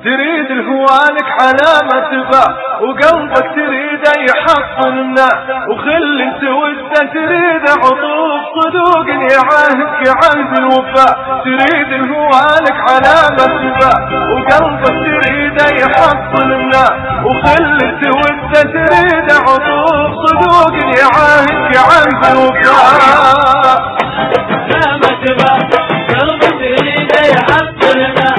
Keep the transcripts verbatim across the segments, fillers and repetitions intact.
تريد الهوالك علامة تبع وقلبك تريد يحصل الناس وخل انت وده تريد عطوف صدوق يعاهدك عهد الوفاء. تريد الهوالك علامة تبع وقلبك تريد يحصل الناس وخل انت وده تريد عطوف صدوق يعاهدك عهد الوفاء. علامة تبع قلبك تريد يحصل الناس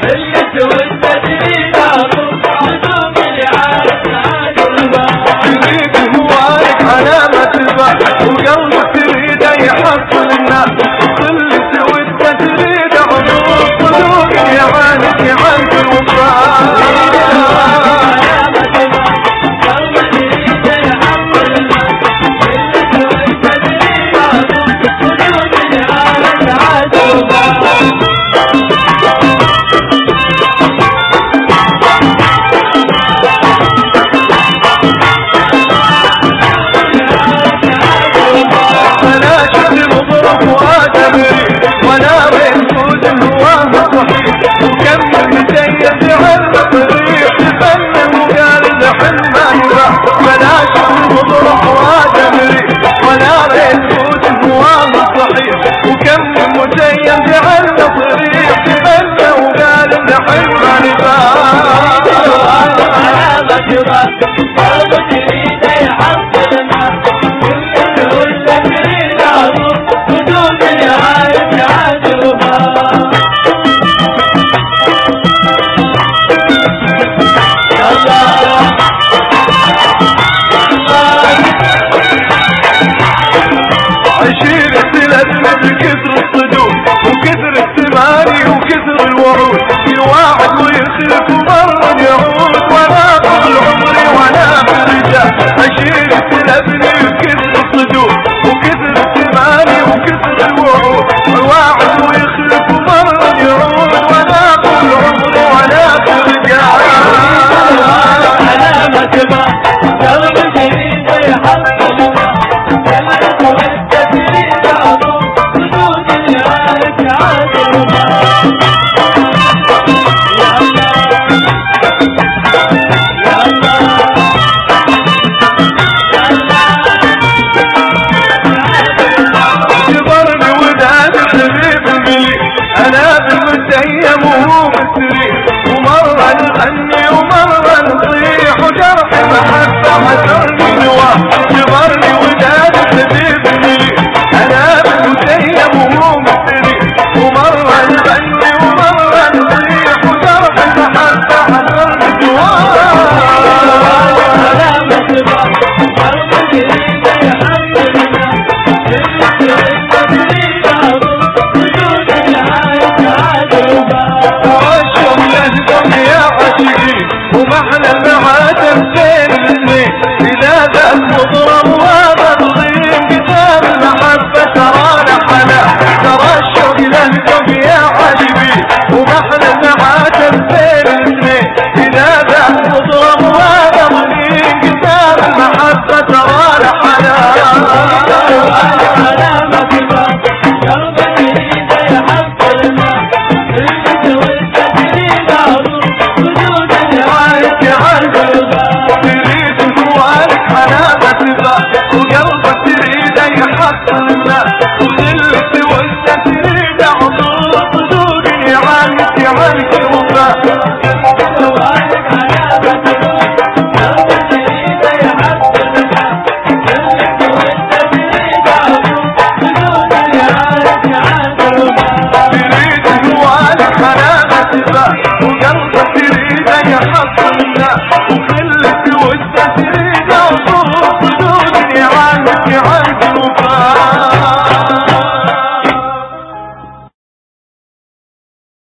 تريد هوالك علامة تبع وقلبك تريد يحصل الناس وكل سويته تريد عروض صدوق يعانك عنك الوفاء. ولا بين فوز هواه صحيح وكمل مزيد على الطريق تفنن وقال الحلم ما يباع. بلاش المضرح وادمري ولا بين فوز هواه صحيح وكمل مزيد على الطريق تفنن وقال الحلم ما يباع.